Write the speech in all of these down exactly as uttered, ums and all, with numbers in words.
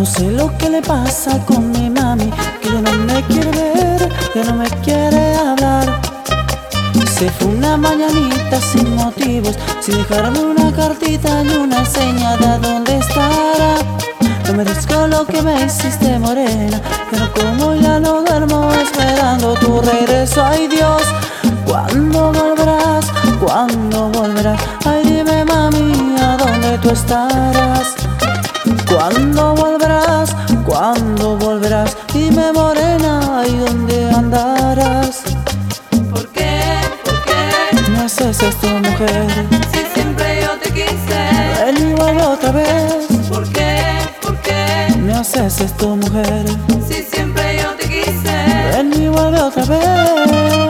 No sé lo que le pasa con mi mami, que ya no me quiere ver, ya no me quiere hablar. Se fue una mañanita sin motivos, sin dejarme una cartita ni una señal de dónde estará. No merezco lo que me hiciste, morena, ya no como, ya no duermo esperando tu regreso. Ay Dios, ¿cuándo volverás? ¿Cuándo volverás? Ay dime mami, ¿a dónde tú estarás? ¿Cuándo volverás? ¿Cuándo volverás? Dime morena, ¿y dónde andarás? ¿Por qué? ¿Por qué? Me haces esto, mujer. Si siempre yo te quise. Ven y vuelve otra vez. ¿Por qué? ¿Por qué? Me haces esto, mujer. Si siempre yo te quise. Ven y vuelve otra vez.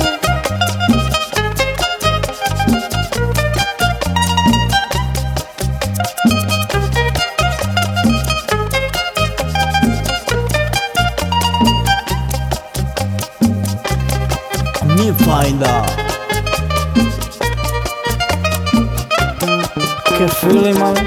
Me find out. ¿Qué feeling, mami?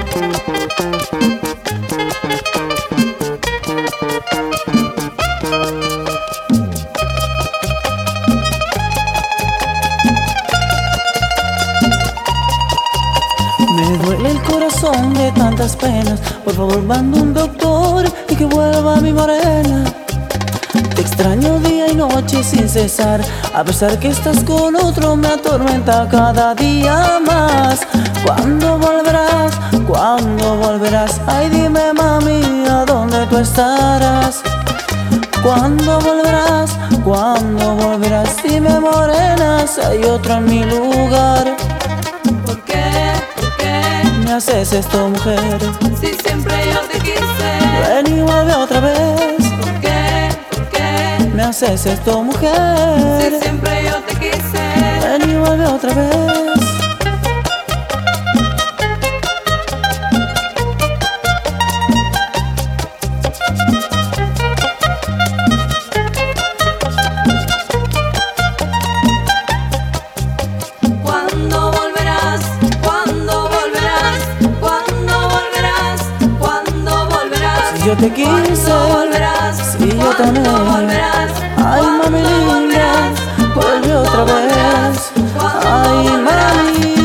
Me duele el corazón de tantas penas. Por favor, manda un doctor y que vuelva mi morena. Te extraño día y noche sin cesar, a pesar que estás con otro me atormenta cada día más. ¿Cuándo volverás? ¿Cuándo volverás? Ay dime mami, ¿a dónde tú estarás? ¿Cuándo volverás? ¿Cuándo volverás? Dime morena, si hay otro en mi lugar. ¿Por qué? ¿Por qué? Me haces esto, mujer. Si siempre yo te quise. Ven y vuelve otra vez. ¿Por qué? ¿Por qué? Me haces esto, mujer. Si siempre yo te quise. Ven y vuelve otra vez. ¿Cuándo volverás? ¿Cuándo volverás? ¿Cuándo volverás? ¿Cuándo volverás? Si yo te quise, ¿Cuándo volverás? si yo también. ¿Cuándo volverás? Ay mami ¿Cuándo linda, volverás? vuelve otra ¿Cuándo vez. volverás? ¿Cuándo Ay volverás? mami.